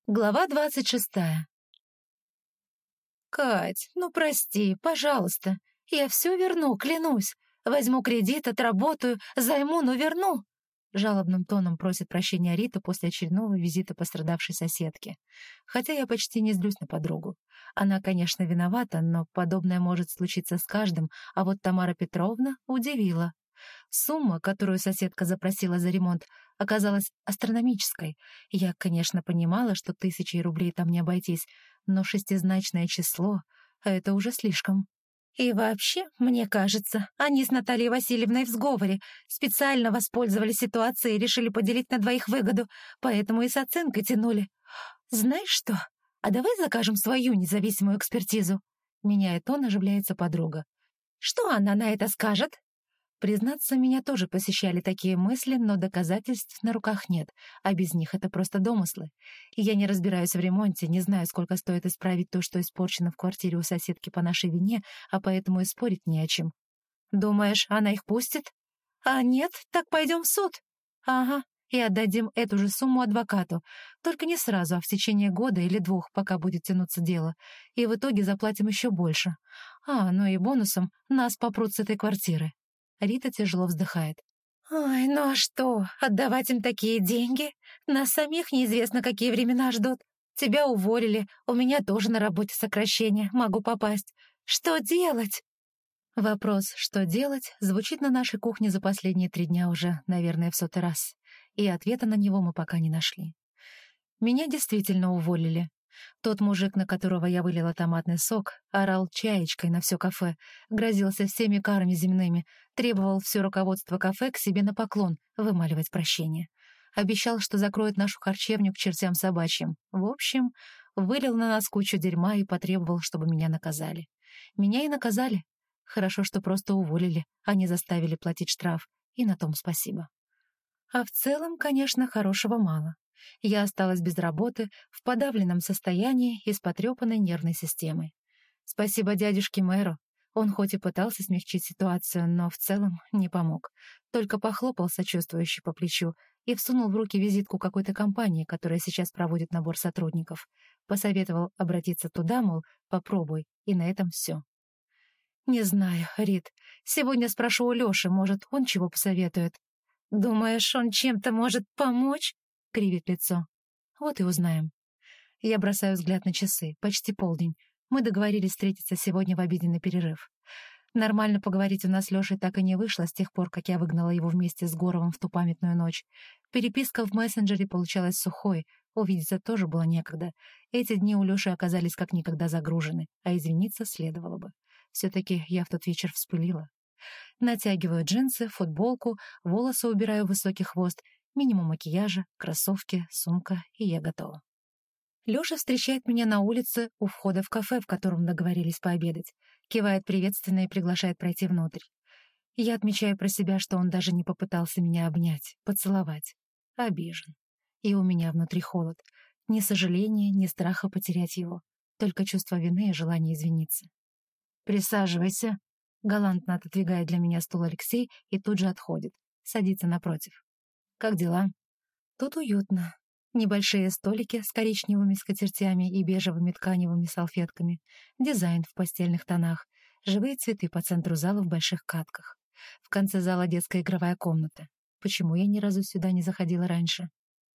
Глава 26. «Кать, ну прости, пожалуйста. Я все верну, клянусь. Возьму кредит, отработаю, займу, но верну». Жалобным тоном просит прощения Рита после очередного визита пострадавшей соседки. Хотя я почти не злюсь на подругу. Она, конечно, виновата, но подобное может случиться с каждым, а вот Тамара Петровна удивила. Сумма, которую соседка запросила за ремонт, оказалась астрономической. Я, конечно, понимала, что 1000 рублей там не обойтись, но шестизначное число — это уже слишком. И вообще, мне кажется, они с Натальей Васильевной в сговоре, специально воспользовались ситуацией и решили поделить на двоих выгоду, поэтому и с оценкой тянули. Знаешь что? А давай закажем свою независимую экспертизу. Меняя тон, оживляется подруга. Что она на это скажет? Признаться, меня тоже посещали такие мысли, но доказательств на руках нет, а без них это просто домыслы. И я не разбираюсь в ремонте, не знаю, сколько стоит исправить то, что испорчено в квартире у соседки по нашей вине, а поэтому и спорить не о чем. Думаешь, она их пустит? А нет, так пойдем в суд. Ага, и отдадим эту же сумму адвокату. Только не сразу, а в течение года или 2, пока будет тянуться дело. И в итоге заплатим еще больше. Ну и бонусом нас попрут с этой квартиры. Рита тяжело вздыхает. «Ой, ну а что, отдавать им такие деньги? Нас самих неизвестно, какие времена ждут. Тебя уволили, у меня тоже на работе сокращение, могу попасть. Что делать?» Вопрос «что делать?» звучит на нашей кухне за последние 3 дня уже, наверное, в 100-й раз. И ответа на него мы пока не нашли. Меня действительно уволили. Тот мужик, на которого я вылила томатный сок, орал чаечкой на все кафе, грозился всеми карами земными, требовал все руководство кафе к себе на поклон, вымаливать прощение. Обещал, что закроет нашу харчевню к чертям собачьим. В общем, вылил на нас кучу дерьма и потребовал, чтобы меня наказали. Меня и наказали. Хорошо, что просто уволили, а не заставили платить штраф, и на том спасибо. А в целом, конечно, хорошего мало. Я осталась без работы, в подавленном состоянии и с потрепанной нервной системой. Спасибо дядюшке мэру. Он хоть и пытался смягчить ситуацию, но в целом не помог. Только похлопал сочувствующе по плечу и всунул в руки визитку какой-то компании, которая сейчас проводит набор сотрудников. Посоветовал обратиться туда, мол, попробуй, и на этом все. Не знаю, Рит. Сегодня спрошу у Лёши, может, он чего посоветует. Думаешь, он чем-то может помочь? Кривит лицо. Вот и узнаем. Я бросаю взгляд на часы. Почти полдень. Мы договорились встретиться сегодня в обеденный перерыв. Нормально поговорить у нас с Лешей так и не вышло с тех пор, как я выгнала его вместе с Горовым в ту памятную ночь. Переписка в мессенджере получалась сухой, увидеться тоже было некогда. Эти дни у Леши оказались как никогда загружены, а извиниться следовало бы. Все-таки я в тот вечер вспылила. Натягиваю джинсы, футболку, волосы убираю в высокий хвост, минимум макияжа, кроссовки, сумка, и я готова. Лёша встречает меня на улице у входа в кафе, в котором договорились пообедать, кивает приветственно и приглашает пройти внутрь. Я отмечаю про себя, что он даже не попытался меня обнять, поцеловать. Обижен. И у меня внутри холод. Ни сожаления, ни страха потерять его. Только чувство вины и желание извиниться. «Присаживайся», — галантно отодвигает для меня стул Алексей и тут же отходит. Садится напротив. «Как дела?» «Тут уютно. Небольшие столики с коричневыми скатертями и бежевыми тканевыми салфетками, дизайн в постельных тонах, живые цветы по центру зала в больших катках. В конце зала детская игровая комната. Почему я ни разу сюда не заходила раньше?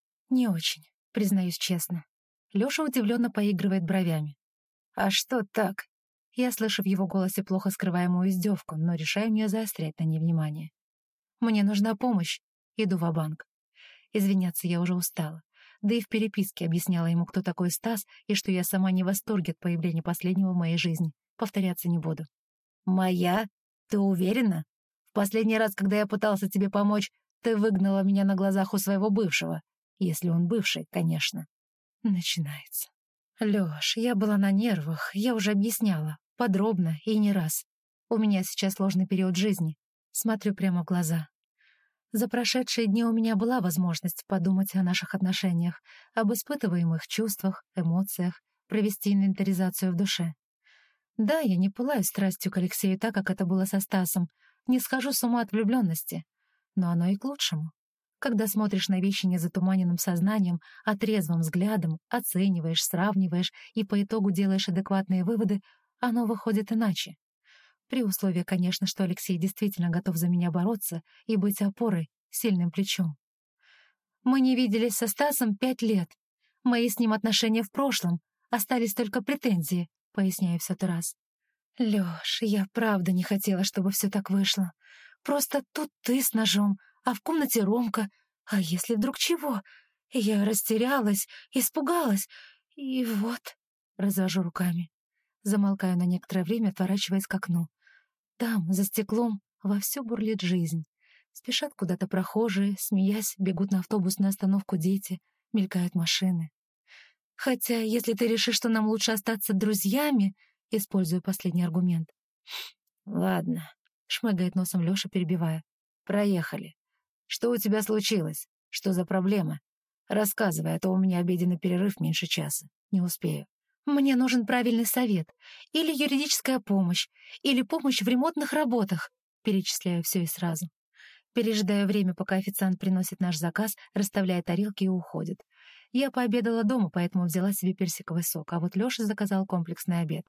Не очень, признаюсь честно. Лёша удивленно поигрывает бровями. «А что так?» Я слышу в его голосе плохо скрываемую издевку, но решаю не заострять на ней внимание. «Мне нужна помощь. Иду ва-банк. Извиняться я уже устала. Да и в переписке объясняла ему, кто такой Стас, и что я сама не в восторге от появления последнего в моей жизни. Повторяться не буду». «Моя? Ты уверена? В последний раз, когда я пытался тебе помочь, ты выгнала меня на глазах у своего бывшего. Если он бывший, конечно». Начинается. «Лёш, я была на нервах, я уже объясняла. Подробно и не раз. У меня сейчас сложный период жизни. Смотрю прямо в глаза. За прошедшие дни у меня была возможность подумать о наших отношениях, об испытываемых чувствах, эмоциях, провести инвентаризацию в душе. Да, я не пылаю страстью к Алексею так, как это было со Стасом, не схожу с ума от влюбленности, но оно и к лучшему. Когда смотришь на вещи не затуманенным сознанием, а трезвым взглядом, оцениваешь, сравниваешь и по итогу делаешь адекватные выводы, оно выходит иначе. При условии, конечно, что Алексей действительно готов за меня бороться и быть опорой, сильным плечом. Мы не виделись со Стасом 5 лет. Мои с ним отношения в прошлом, остались только претензии, поясняю в сотый раз. Лёш, я правда не хотела, чтобы все так вышло. Просто тут ты с ножом, а в комнате Ромка. А если вдруг чего? Я растерялась, испугалась. И вот, развожу руками. Замолкаю на некоторое время, отворачиваясь к окну. Там, за стеклом, вовсю бурлит жизнь. Спешат куда-то прохожие, смеясь, бегут на автобусную остановку дети, мелькают машины. Хотя, если ты решишь, что нам лучше остаться друзьями, использую последний аргумент. Ладно, шмыгает носом Лёша, перебивая. Проехали. Что у тебя случилось? Что за проблема? Рассказывай, а то у меня обеденный перерыв меньше часа. Не успею. Мне нужен правильный совет. Или юридическая помощь, или помощь в ремонтных работах. Перечисляю все и сразу. Пережидаю время, пока официант приносит наш заказ, расставляет тарелки и уходит. Я пообедала дома, поэтому взяла себе персиковый сок, а вот Лёша заказал комплексный обед.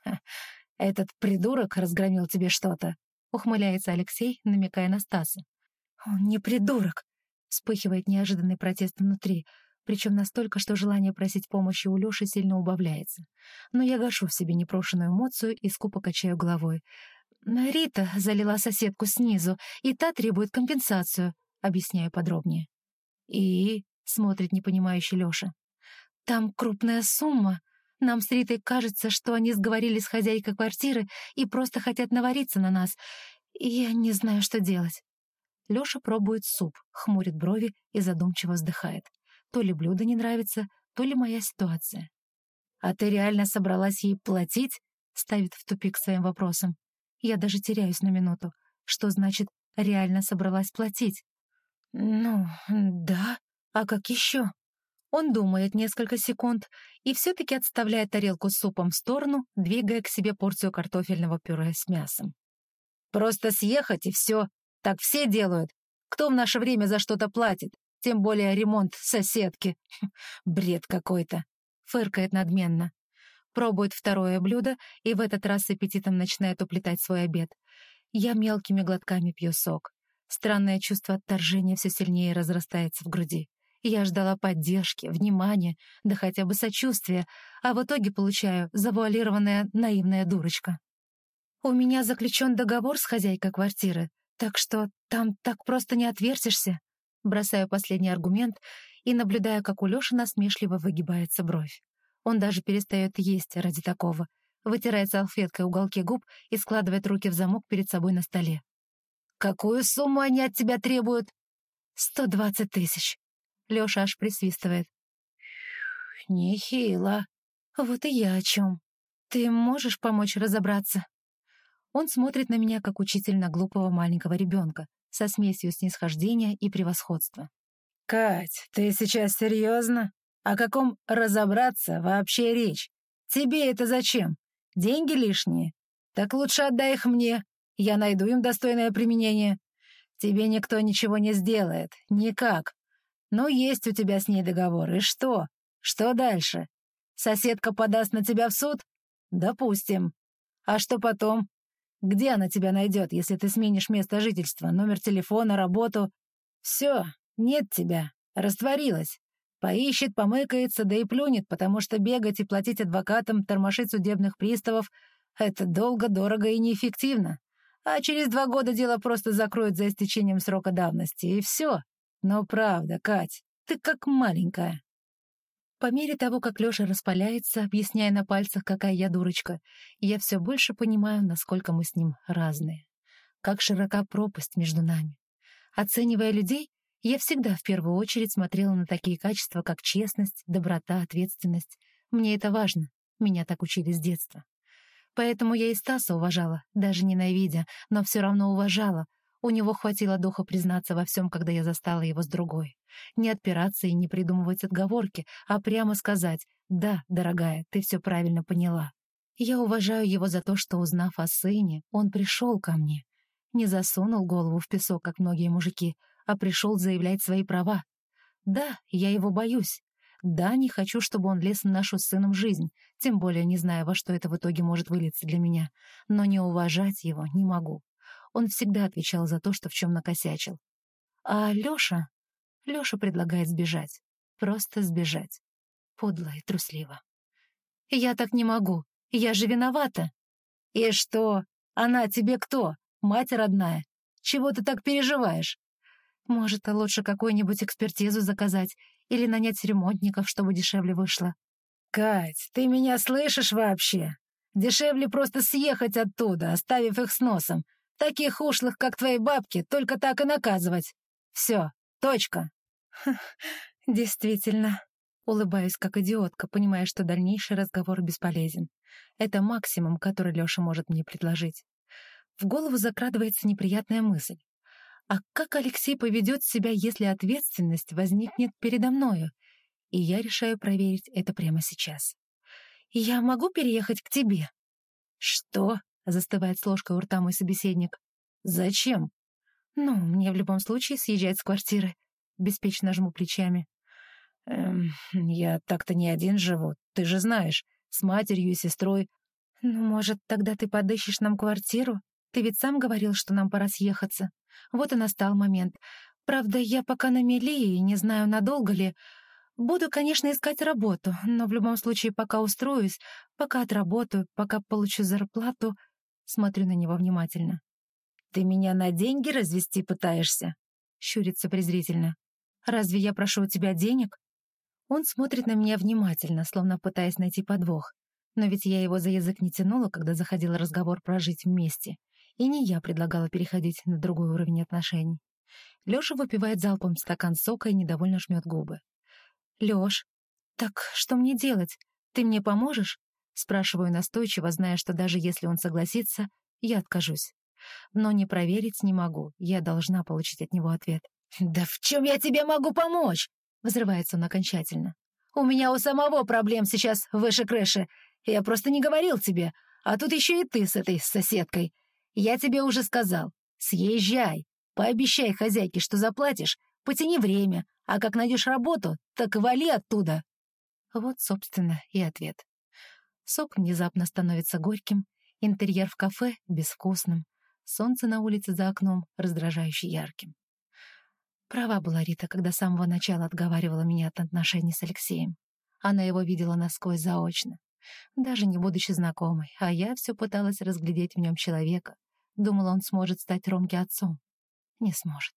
«Этот придурок разгромил тебе что-то?» — ухмыляется Алексей, намекая на Стаса. «Он не придурок!» — вспыхивает неожиданный протест внутри, причем настолько, что желание просить помощи у Лёши сильно убавляется. Но я гашу в себе непрошенную эмоцию и скупо качаю головой. «Рита залила соседку снизу, и та требует компенсацию», — объясняю подробнее. «И?» — смотрит непонимающий Лёша. «Там крупная сумма. Нам с Ритой кажется, что они сговорились с хозяйкой квартиры и просто хотят навариться на нас. И я не знаю, что делать». Лёша пробует суп, хмурит брови и задумчиво вздыхает. То ли блюдо не нравится, то ли моя ситуация. «А ты реально собралась ей платить?» — ставит в тупик своим вопросом. Я даже теряюсь на минуту. Что значит «реально собралась платить»? «Ну, да. А как еще?» Он думает несколько секунд и все-таки отставляет тарелку с супом в сторону, двигая к себе порцию картофельного пюре с мясом. «Просто съехать и все. Так все делают. Кто в наше время за что-то платит? Тем более ремонт соседки. Бред какой-то», — фыркает надменно. Пробует второе блюдо и в этот раз с аппетитом начинает уплетать свой обед. Я мелкими глотками пью сок. Странное чувство отторжения все сильнее разрастается в груди. Я ждала поддержки, внимания, да хотя бы сочувствия, а в итоге получаю завуалированная наивная дурочка. У меня заключен договор с хозяйкой квартиры, так что там так просто не отвертишься. Бросаю последний аргумент и наблюдаю, как у Лёши насмешливо выгибается бровь. Он даже перестает есть ради такого, вытирает салфеткой уголки губ и складывает руки в замок перед собой на столе. «Какую сумму они от тебя требуют?» 120 тысяч. Лёша аж присвистывает. «Нехило. Вот и я о чем. Ты можешь помочь разобраться?» Он смотрит на меня, как учитель на глупого маленького ребенка, со смесью снисхождения и превосходства. «Кать, ты сейчас серьезно? О каком разобраться вообще речь? Тебе это зачем? Деньги лишние? Так лучше отдай их мне. Я найду им достойное применение. Тебе никто ничего не сделает. Никак. Ну, есть у тебя с ней договор. И что? Что дальше? Соседка подаст на тебя в суд? Допустим. А что потом? Где она тебя найдет, если ты сменишь место жительства, номер телефона, работу? Все, нет тебя. Растворилась. Поищет, помыкается, да и плюнет, потому что бегать и платить адвокатам, тормошить судебных приставов — это долго, дорого и неэффективно. А через 2 года дело просто закроют за истечением срока давности, и все. Но правда, Кать, ты как маленькая. По мере того, как Лёша распаляется, объясняя на пальцах, какая я дурочка, я все больше понимаю, насколько мы с ним разные. Как широка пропасть между нами. Оценивая людей, я всегда в первую очередь смотрела на такие качества, как честность, доброта, ответственность. Мне это важно, меня так учили с детства. Поэтому я и Стаса уважала, даже ненавидя, но все равно уважала. У него хватило духа признаться во всем, когда я застала его с другой. Не отпираться и не придумывать отговорки, а прямо сказать: «Да, дорогая, ты все правильно поняла». Я уважаю его за то, что, узнав о сыне, он пришел ко мне. Не засунул голову в песок, как многие мужики, а пришел заявлять свои права. Да, я его боюсь. Да, не хочу, чтобы он лез в нашу с сыном жизнь, тем более не зная, во что это в итоге может вылиться для меня. Но не уважать его не могу. Он всегда отвечал за то, что в чем накосячил. А Лёша предлагает сбежать. Просто сбежать. Подло и трусливо. Я так не могу. Я же виновата. И что? Она тебе кто? Мать родная? Чего ты так переживаешь? Может, лучше какую-нибудь экспертизу заказать или нанять ремонтников, чтобы дешевле вышло. Кать, ты меня слышишь вообще? Дешевле просто съехать оттуда, оставив их с носом. Таких ушлых, как твои бабки, только так и наказывать. Все, точка. Действительно. Улыбаюсь, как идиотка, понимая, что дальнейший разговор бесполезен. Это максимум, который Лёша может мне предложить. В голову закрадывается неприятная мысль. А как Алексей поведет себя, если ответственность возникнет передо мною? И я решаю проверить это прямо сейчас. «Я могу переехать к тебе?» «Что?» — застывает с ложкой у рта мой собеседник. «Зачем?» «Ну, мне в любом случае съезжать с квартиры». Беспечно жму плечами. Я так-то не один живу, ты же знаешь, с матерью и сестрой». «Ну, может, тогда ты подыщешь нам квартиру? Ты ведь сам говорил, что нам пора съехаться. Вот и настал момент. Правда, я пока на мели и не знаю, надолго ли. Буду, конечно, искать работу, но в любом случае пока устроюсь, пока отработаю, пока получу зарплату...» Смотрю на него внимательно. «Ты меня на деньги развести пытаешься?» Щурится презрительно. «Разве я прошу у тебя денег?» Он смотрит на меня внимательно, словно пытаясь найти подвох. Но ведь я его за язык не тянула, когда заходил разговор про жить вместе. И не я предлагала переходить на другой уровень отношений. Лёша выпивает залпом стакан сока и недовольно жмет губы. «Лёш, так что мне делать? Ты мне поможешь?» Спрашиваю настойчиво, зная, что даже если он согласится, я откажусь. Но не проверить не могу, я должна получить от него ответ. «Да в чем я тебе могу помочь?» Взрывается он окончательно. «У меня у самого проблем сейчас выше крыши. Я просто не говорил тебе, а тут еще и ты с этой соседкой. Я тебе уже сказал, съезжай, пообещай хозяйке, что заплатишь, потяни время, а как найдешь работу, так вали оттуда». Вот, собственно, и ответ. Сок внезапно становится горьким, интерьер в кафе — безвкусным, солнце на улице за окном — раздражающе ярким. Права была Рита, когда с самого начала отговаривала меня от отношений с Алексеем. Она его видела насквозь заочно, даже не будучи знакомой, а я все пыталась разглядеть в нем человека. Думала, он сможет стать Ромке отцом. Не сможет.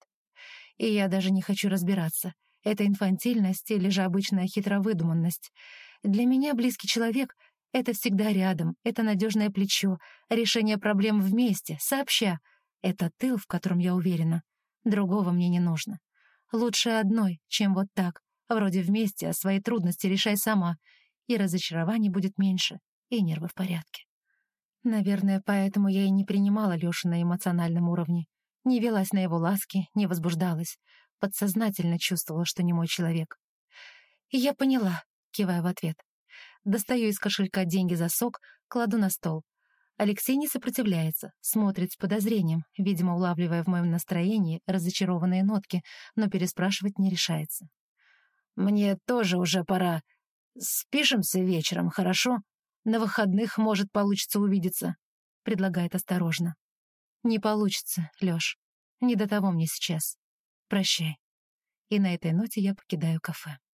И я даже не хочу разбираться, это инфантильность или же обычная хитровыдуманность. Для меня близкий человек — это всегда рядом, это надежное плечо, решение проблем вместе, сообща. Это тыл, в котором я уверена. Другого мне не нужно. Лучше одной, чем вот так, вроде вместе, а свои трудности решай сама, и разочарований будет меньше, и нервы в порядке. Наверное, поэтому я и не принимала Лёшу на эмоциональном уровне, не велась на его ласки, не возбуждалась, подсознательно чувствовала, что не мой человек. И я поняла, кивая в ответ. Достаю из кошелька деньги за сок, кладу на стол. Алексей не сопротивляется, смотрит с подозрением, видимо, улавливая в моем настроении разочарованные нотки, но переспрашивать не решается. «Мне тоже уже пора. Спишемся вечером, хорошо? На выходных, может, получится увидеться», — предлагает осторожно. «Не получится, Лёш. Не до того мне сейчас. Прощай». И на этой ноте я покидаю кафе.